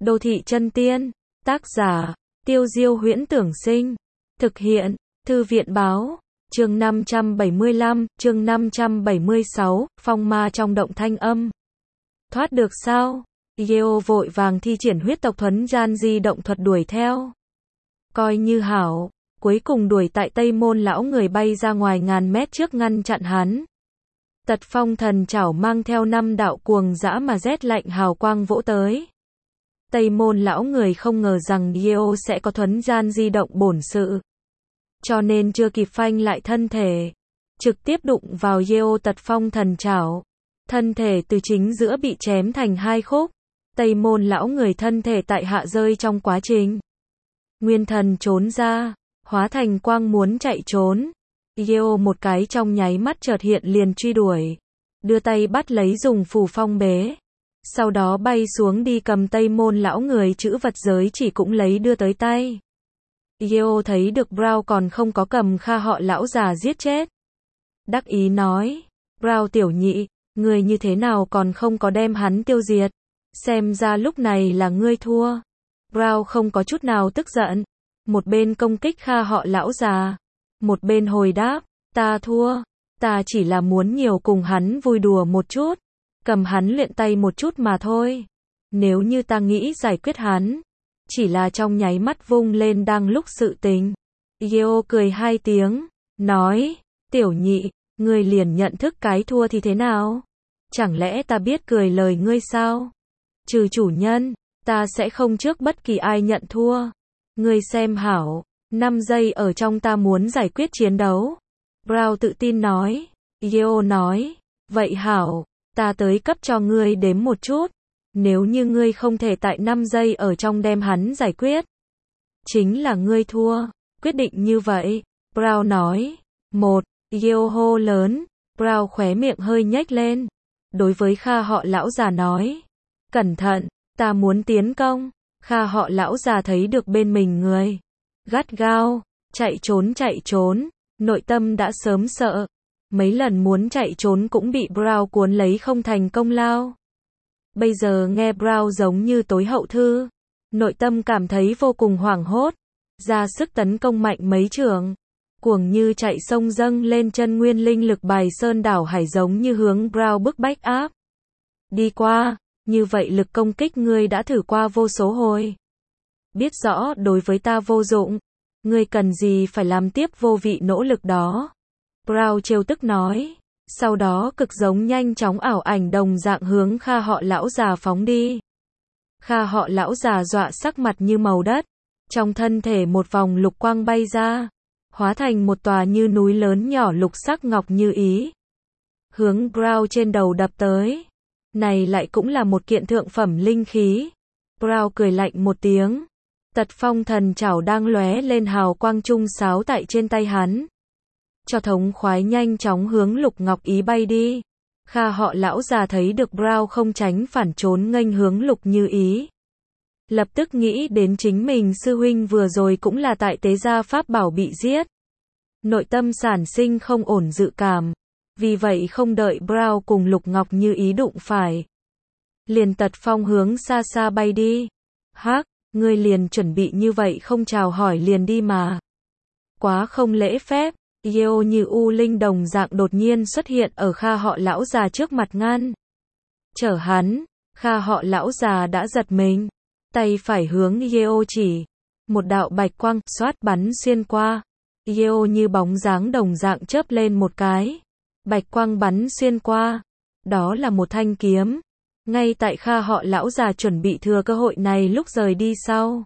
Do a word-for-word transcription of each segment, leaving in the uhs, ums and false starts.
Đô thị chân tiên. Tác giả, Tiêu Diêu Huyễn Tưởng Sinh. Thực hiện, Thư viện Báo. Chương năm trăm bảy mươi lăm, chương năm trăm bảy mươi sáu, phong ma trong động thanh âm. Thoát được sao? Yeo vội vàng thi triển huyết tộc thuấn gian di động thuật đuổi theo. Coi như hảo, cuối cùng đuổi tại Tây Môn lão người bay ra ngoài ngàn mét trước ngăn chặn hắn. Tật phong thần chảo mang theo năm đạo cuồng dã mà rét lạnh hào quang vỗ tới. Tây Môn lão người không ngờ rằng Yeo sẽ có thuấn gian di động bổn sự. Cho nên chưa kịp phanh lại thân thể, trực tiếp đụng vào Yeo tật phong thần chảo. Thân thể từ chính giữa bị chém thành hai khúc. Tây Môn lão người thân thể tại hạ rơi trong quá trình. Nguyên thần trốn ra, hóa thành quang muốn chạy trốn. Yeo một cái trong nháy mắt chợt hiện liền truy đuổi. Đưa tay bắt lấy dùng phù phong bế. Sau đó bay xuống đi cầm Tây Môn lão người chữ vật giới chỉ cũng lấy đưa tới tay. Yeo thấy được Brown còn không có cầm Kha họ lão già giết chết. Đắc ý nói, Brown tiểu nhị, người như thế nào còn không có đem hắn tiêu diệt. Xem ra lúc này là ngươi thua. Brown không có chút nào tức giận. Một bên công kích Kha họ lão già. Một bên hồi đáp, ta thua. Ta chỉ là muốn nhiều cùng hắn vui đùa một chút. Cầm hắn luyện tay một chút mà thôi. Nếu như ta nghĩ giải quyết hắn. Chỉ là trong nháy mắt vung lên đang lúc sự tình. Yeo cười hai tiếng. Nói, tiểu nhị, ngươi liền nhận thức cái thua thì thế nào? Chẳng lẽ ta biết cười lời ngươi sao? Trừ chủ nhân, ta sẽ không trước bất kỳ ai nhận thua. Ngươi xem hảo, năm giây ở trong ta muốn giải quyết chiến đấu. Brown tự tin nói. Yeo nói, vậy hảo, ta tới cấp cho ngươi đếm một chút. Nếu như ngươi không thể tại năm giây ở trong đem hắn giải quyết, chính là ngươi thua. Quyết định như vậy. Brown nói. Một, Yeo hô lớn. Brown khóe miệng hơi nhếch lên. Đối với Kha họ lão già nói. Cẩn thận, ta muốn tiến công. Kha họ lão già thấy được bên mình người. Gắt gao, chạy trốn chạy trốn. Nội tâm đã sớm sợ. Mấy lần muốn chạy trốn cũng bị Brown cuốn lấy không thành công lao. Bây giờ nghe Brown giống như tối hậu thư. Nội tâm cảm thấy vô cùng hoảng hốt. Ra sức tấn công mạnh mấy trường. Cuồng như chạy sông dâng lên chân nguyên linh lực bài sơn đảo hải giống như hướng Brown bức bách áp. Đi qua, như vậy lực công kích ngươi đã thử qua vô số hồi. Biết rõ đối với ta vô dụng. Ngươi cần gì phải làm tiếp vô vị nỗ lực đó. Brown trêu tức nói. Sau đó cực giống nhanh chóng ảo ảnh đồng dạng hướng Kha họ lão già phóng đi. Kha họ lão già dọa sắc mặt như màu đất. Trong thân thể một vòng lục quang bay ra. Hóa thành một tòa như núi lớn nhỏ lục sắc ngọc như ý. Hướng Brown trên đầu đập tới. Này lại cũng là một kiện thượng phẩm linh khí. Brown cười lạnh một tiếng. Tật phong thần chảo đang lóe lên hào quang trung sáo tại trên tay hắn. Cho thống khoái nhanh chóng hướng lục ngọc ý bay đi. Kha họ lão già thấy được Brown không tránh phản trốn nghênh hướng lục như ý. Lập tức nghĩ đến chính mình sư huynh vừa rồi cũng là tại tế gia pháp bảo bị giết. Nội tâm sản sinh không ổn dự cảm. Vì vậy không đợi Brown cùng lục ngọc như ý đụng phải. Liền tật phong hướng xa xa bay đi. Hắc, ngươi liền chuẩn bị như vậy không chào hỏi liền đi mà. Quá không lễ phép. Yeo như u linh đồng dạng đột nhiên xuất hiện ở Kha họ lão già trước mặt ngăn. Chở hắn, Kha họ lão già đã giật mình. Tay phải hướng Yeo chỉ. Một đạo bạch quang xoát bắn xuyên qua. Yeo như bóng dáng đồng dạng chớp lên một cái. Bạch quang bắn xuyên qua. Đó là một thanh kiếm. Ngay tại Kha họ lão già chuẩn bị thừa cơ hội này lúc rời đi sau.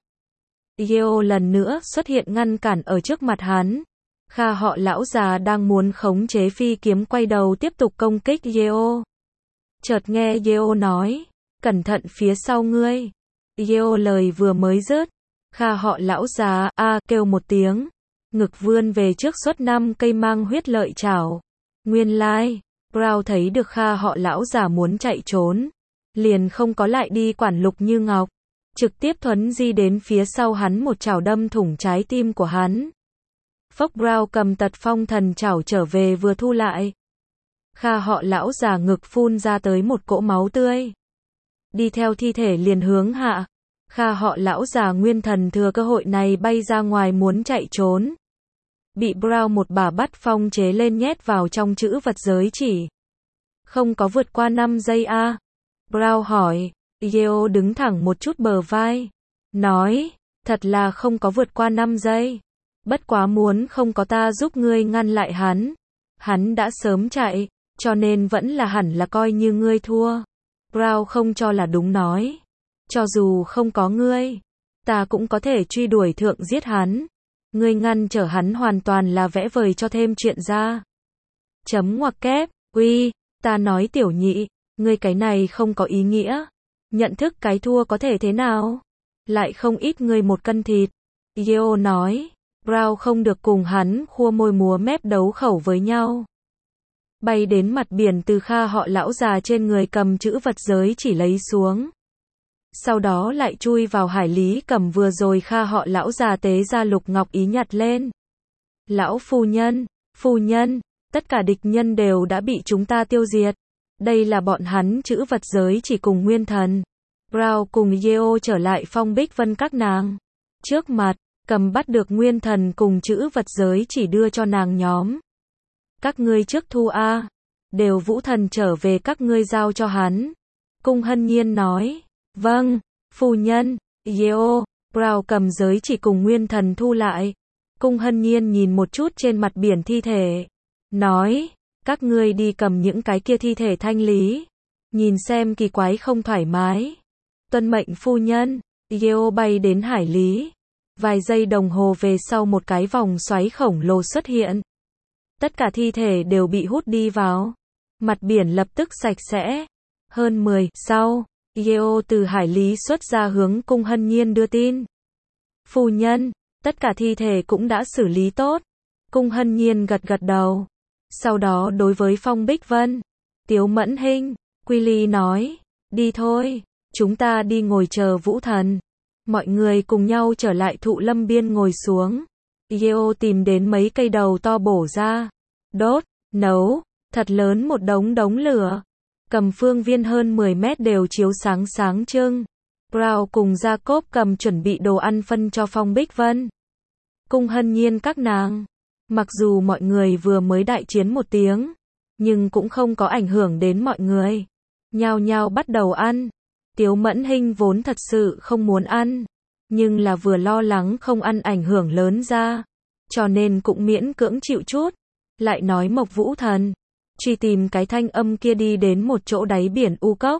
Yeo lần nữa xuất hiện ngăn cản ở trước mặt hắn. Kha họ lão già đang muốn khống chế phi kiếm quay đầu tiếp tục công kích Yeo. Chợt nghe Yeo nói, cẩn thận phía sau ngươi. Yeo lời vừa mới dứt, Kha họ lão già a à, kêu một tiếng, ngực vươn về trước xuất năm cây mang huyết lợi chảo. Nguyên lai, like, Brown thấy được Kha họ lão già muốn chạy trốn, liền không có lại đi quản lục như ngọc, trực tiếp thuấn di đến phía sau hắn một chảo đâm thủng trái tim của hắn. Phốc Brown cầm tật phong thần chảo trở về vừa thu lại. Kha họ lão già ngực phun ra tới một cỗ máu tươi. Đi theo thi thể liền hướng hạ. Kha họ lão già nguyên thần thừa cơ hội này bay ra ngoài muốn chạy trốn. Bị Brown một bà bắt phong chế lên nhét vào trong chữ vật giới chỉ. Không có vượt qua năm giây a à? Brown hỏi. Yeo đứng thẳng một chút bờ vai. Nói, thật là không có vượt qua năm giây. Bất quá muốn không có ta giúp ngươi ngăn lại hắn. Hắn đã sớm chạy, cho nên vẫn là hẳn là coi như ngươi thua. Brown không cho là đúng nói. Cho dù không có ngươi, ta cũng có thể truy đuổi thượng giết hắn. Ngươi ngăn trở hắn hoàn toàn là vẽ vời cho thêm chuyện ra. Chấm ngoặc kép, uy, ta nói tiểu nhị, ngươi cái này không có ý nghĩa. Nhận thức cái thua có thể thế nào? Lại không ít ngươi một cân thịt. Yeo nói, Brown không được cùng hắn khua môi múa mép đấu khẩu với nhau. Bay đến mặt biển từ Kha họ lão già trên người cầm chữ vật giới chỉ lấy xuống. Sau đó lại chui vào hải lý cầm vừa rồi Kha họ lão già tế ra lục ngọc ý nhặt lên. Lão phu nhân, phu nhân, tất cả địch nhân đều đã bị chúng ta tiêu diệt. Đây là bọn hắn chữ vật giới chỉ cùng nguyên thần. Brown cùng Yeo trở lại Phong Bích Vân các nàng. Trước mặt, cầm bắt được nguyên thần cùng chữ vật giới chỉ đưa cho nàng nhóm. Các ngươi trước thu a, đều vũ thần trở về các ngươi giao cho hắn. Cung Hân Nhiên nói. Vâng, phu nhân. Yeo, Brown cầm giới chỉ cùng nguyên thần thu lại. Cung Hân Nhiên nhìn một chút trên mặt biển thi thể. Nói, các ngươi đi cầm những cái kia thi thể thanh lý. Nhìn xem kỳ quái không thoải mái. Tuân mệnh phu nhân. Yeo bay đến hải lý. Vài giây đồng hồ về sau một cái vòng xoáy khổng lồ xuất hiện. Tất cả thi thể đều bị hút đi vào. Mặt biển lập tức sạch sẽ. Hơn mười sau, Yeo từ hải lý xuất ra hướng Cung Hân Nhiên đưa tin. Phu nhân, tất cả thi thể cũng đã xử lý tốt. Cung Hân Nhiên gật gật đầu. Sau đó đối với Phong Bích Vân, Tiếu Mẫn Hinh, Quy Ly nói, đi thôi, chúng ta đi ngồi chờ vũ thần. Mọi người cùng nhau trở lại Thụ Lâm Biên ngồi xuống. Yeo tìm đến mấy cây đầu to bổ ra. Đốt, nấu, thật lớn một đống đống lửa. Cầm phương viên hơn mười mét đều chiếu sáng sáng trưng. Brown cùng Jacob cầm chuẩn bị đồ ăn phân cho Phong Bích Vân. Cung Hân Nhiên các nàng. Mặc dù mọi người vừa mới đại chiến một tiếng, nhưng cũng không có ảnh hưởng đến mọi người. Nhao nhao bắt đầu ăn. Tiếu Mẫn Hinh vốn thật sự không muốn ăn, nhưng là vừa lo lắng không ăn ảnh hưởng lớn ra, cho nên cũng miễn cưỡng chịu chút. Lại nói Mộc Vũ Thần, truy tìm cái thanh âm kia đi đến một chỗ đáy biển U Cốc.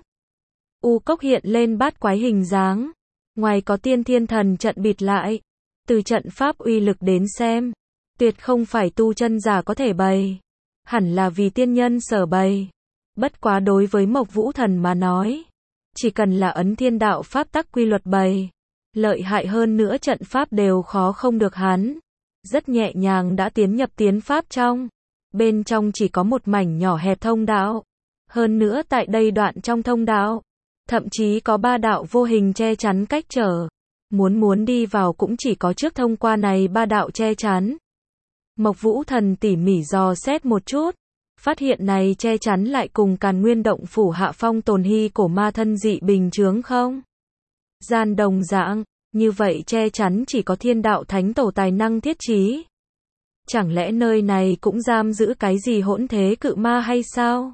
U Cốc hiện lên bát quái hình dáng, ngoài có tiên thiên thần trận bịt lại. Từ trận pháp uy lực đến xem, tuyệt không phải tu chân giả có thể bày, hẳn là vì tiên nhân sở bày. Bất quá đối với Mộc Vũ Thần mà nói, chỉ cần là ấn thiên đạo pháp tắc quy luật bày, lợi hại hơn nữa trận pháp đều khó không được hắn. Rất nhẹ nhàng đã tiến nhập tiến pháp trong. Bên trong chỉ có một mảnh nhỏ hẹp thông đạo. Hơn nữa tại đây đoạn trong thông đạo, thậm chí có ba đạo vô hình che chắn cách trở. Muốn muốn đi vào cũng chỉ có trước thông qua này ba đạo che chắn. Mộc Vũ Thần tỉ mỉ dò xét một chút, phát hiện này che chắn lại cùng Càn Nguyên động phủ hạ phong tồn hy cổ ma thân dị bình chướng không gian đồng dạng, như vậy che chắn chỉ có thiên đạo thánh tổ tài năng thiết trí. Chẳng lẽ nơi này cũng giam giữ cái gì hỗn thế cự ma hay sao?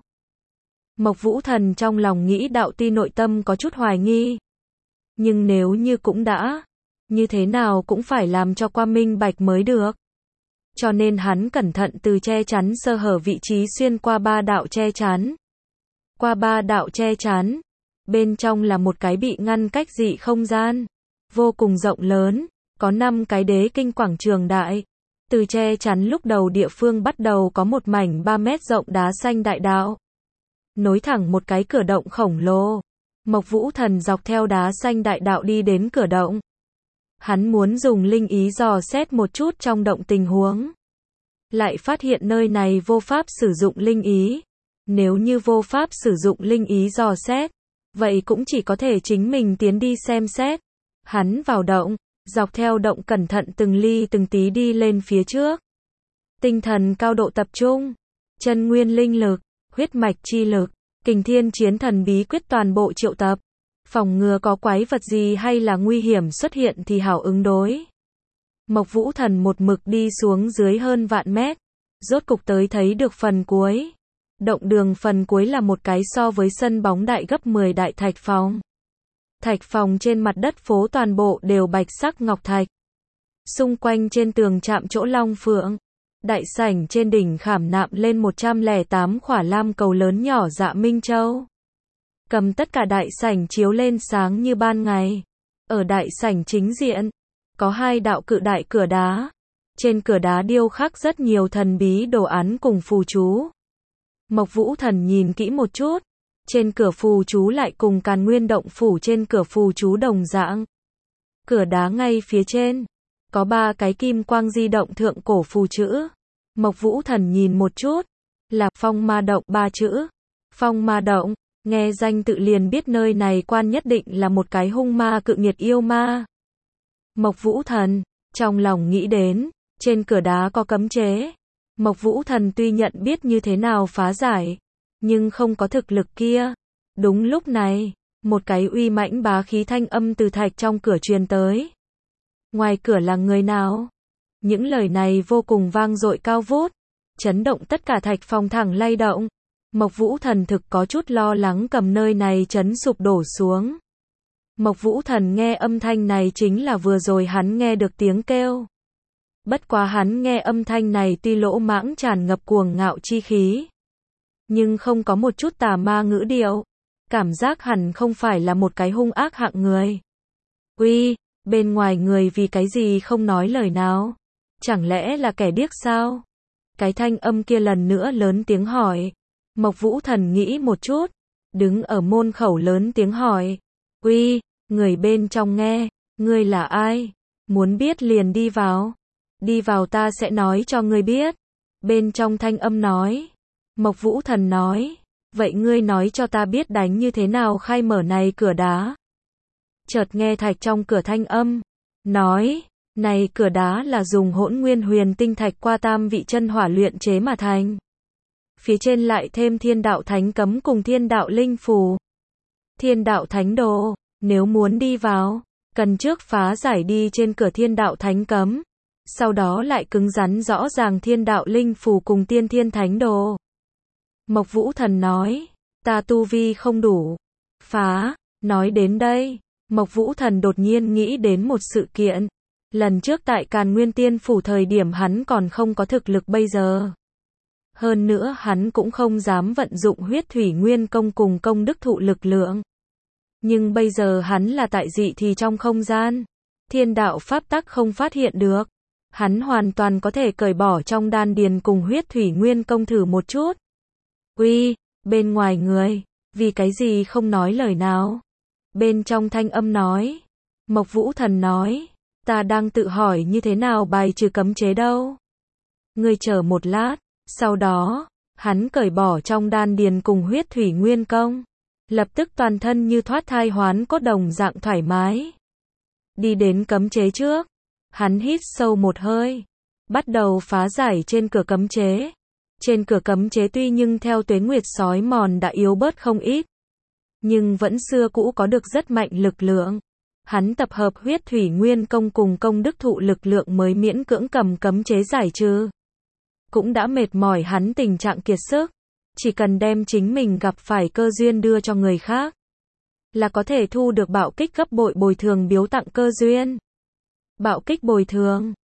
Mộc Vũ Thần trong lòng nghĩ đạo ti nội tâm có chút hoài nghi. Nhưng nếu như cũng đã, như thế nào cũng phải làm cho qua minh bạch mới được. Cho nên hắn cẩn thận từ che chắn sơ hở vị trí xuyên qua ba đạo che chắn. Qua ba đạo che chắn, bên trong là một cái bị ngăn cách dị không gian, vô cùng rộng lớn, có năm cái đế kinh quảng trường đại. Từ che chắn lúc đầu địa phương bắt đầu có một mảnh ba mét rộng đá xanh đại đạo. Nối thẳng một cái cửa động khổng lồ. Mộc Vũ Thần dọc theo đá xanh đại đạo đi đến cửa động. Hắn muốn dùng linh ý dò xét một chút trong động tình huống. Lại phát hiện nơi này vô pháp sử dụng linh ý. Nếu như vô pháp sử dụng linh ý dò xét, vậy cũng chỉ có thể chính mình tiến đi xem xét. Hắn vào động, dọc theo động cẩn thận từng ly từng tí đi lên phía trước. Tinh thần cao độ tập trung, chân nguyên linh lực, huyết mạch chi lực, kình thiên chiến thần bí quyết toàn bộ triệu tập. phòng ngừa có quái vật gì hay là nguy hiểm xuất hiện thì hảo ứng đối. Mộc Vũ Thần một mực đi xuống dưới hơn vạn mét, rốt cục tới thấy được phần cuối. Động đường phần cuối là một cái so với sân bóng đại gấp mười đại thạch phòng. Thạch phòng trên mặt đất phố toàn bộ đều bạch sắc ngọc thạch. Xung quanh trên tường chạm chỗ long phượng. Đại sảnh trên đỉnh khảm nạm lên một trăm lẻ tám khỏa lam cầu lớn nhỏ dạ Minh Châu. Cầm tất cả đại sảnh chiếu lên sáng như ban ngày. Ở đại sảnh chính diện, có hai đạo cự đại cửa đá. Trên cửa đá điêu khắc rất nhiều thần bí đồ án cùng phù chú. Mộc Vũ Thần nhìn kỹ một chút. Trên cửa phù chú lại cùng Càn Nguyên động phủ trên cửa phù chú đồng dạng. Cửa đá ngay phía trên, có ba cái kim quang di động thượng cổ phù chữ. Mộc Vũ Thần nhìn một chút, là Phong Ma Động ba chữ. Phong Ma Động, nghe danh tự liền biết nơi này quan nhất định là một cái hung ma cự nghiệt yêu ma. Mộc Vũ Thần, trong lòng nghĩ đến, trên cửa đá có cấm chế. Mộc Vũ Thần tuy nhận biết như thế nào phá giải, nhưng không có thực lực kia. Đúng lúc này, một cái uy mãnh bá khí thanh âm từ thạch trong cửa truyền tới. Ngoài cửa là người nào? Những lời này vô cùng vang dội cao vút, chấn động tất cả thạch phòng thẳng lay động. Mộc Vũ Thần thực có chút lo lắng cầm nơi này chấn sụp đổ xuống. Mộc Vũ Thần nghe âm thanh này chính là vừa rồi hắn nghe được tiếng kêu. Bất quá hắn nghe âm thanh này tuy lỗ mãng tràn ngập cuồng ngạo chi khí, nhưng không có một chút tà ma ngữ điệu. Cảm giác hẳn không phải là một cái hung ác hạng người. Uy, bên ngoài người vì cái gì không nói lời nào? Chẳng lẽ là kẻ điếc sao? Cái thanh âm kia lần nữa lớn tiếng hỏi. Mộc Vũ Thần nghĩ một chút, đứng ở môn khẩu lớn tiếng hỏi. Uy, người bên trong nghe, ngươi là ai? Muốn biết liền đi vào. Đi vào ta sẽ nói cho ngươi biết. Bên trong thanh âm nói. Mộc Vũ Thần nói. Vậy ngươi nói cho ta biết đánh như thế nào khai mở này cửa đá. Chợt nghe thạch trong cửa thanh âm. Nói. Này cửa đá là dùng hỗn nguyên huyền tinh thạch qua tam vị chân hỏa luyện chế mà thành. Phía trên lại thêm thiên đạo thánh cấm cùng thiên đạo linh phù. Thiên đạo thánh đồ. Nếu muốn đi vào, cần trước phá giải đi trên cửa thiên đạo thánh cấm. Sau đó lại cứng rắn rõ ràng thiên đạo linh phù cùng tiên thiên thánh đồ. Mộc Vũ Thần nói, ta tu vi không đủ. Phá, nói đến đây, Mộc Vũ Thần đột nhiên nghĩ đến một sự kiện. Lần trước tại Càn Nguyên Tiên Phủ thời điểm hắn còn không có thực lực bây giờ. Hơn nữa hắn cũng không dám vận dụng huyết thủy nguyên công cùng công đức thụ lực lượng. Nhưng bây giờ hắn là tại dị thì trong không gian. Thiên đạo pháp tắc không phát hiện được. Hắn hoàn toàn có thể cởi bỏ trong đan điền cùng huyết thủy nguyên công thử một chút. Uy, bên ngoài người, vì cái gì không nói lời nào? Bên trong thanh âm nói. Mộc Vũ Thần nói, ta đang tự hỏi như thế nào bài trừ cấm chế đâu. Ngươi chờ một lát, sau đó, hắn cởi bỏ trong đan điền cùng huyết thủy nguyên công. Lập tức toàn thân như thoát thai hoán cốt đồng dạng thoải mái. Đi đến cấm chế trước. Hắn hít sâu một hơi. Bắt đầu phá giải trên cửa cấm chế. Trên cửa cấm chế tuy nhưng theo tuế nguyệt sói mòn đã yếu bớt không ít. Nhưng vẫn xưa cũ có được rất mạnh lực lượng. Hắn tập hợp huyết thủy nguyên công cùng công đức thụ lực lượng mới miễn cưỡng cầm cấm chế giải trừ. Cũng đã mệt mỏi hắn tình trạng kiệt sức. Chỉ cần đem chính mình gặp phải cơ duyên đưa cho người khác. Là có thể thu được bạo kích gấp bội bồi thường biếu tặng cơ duyên. Bạo kích bồi thường.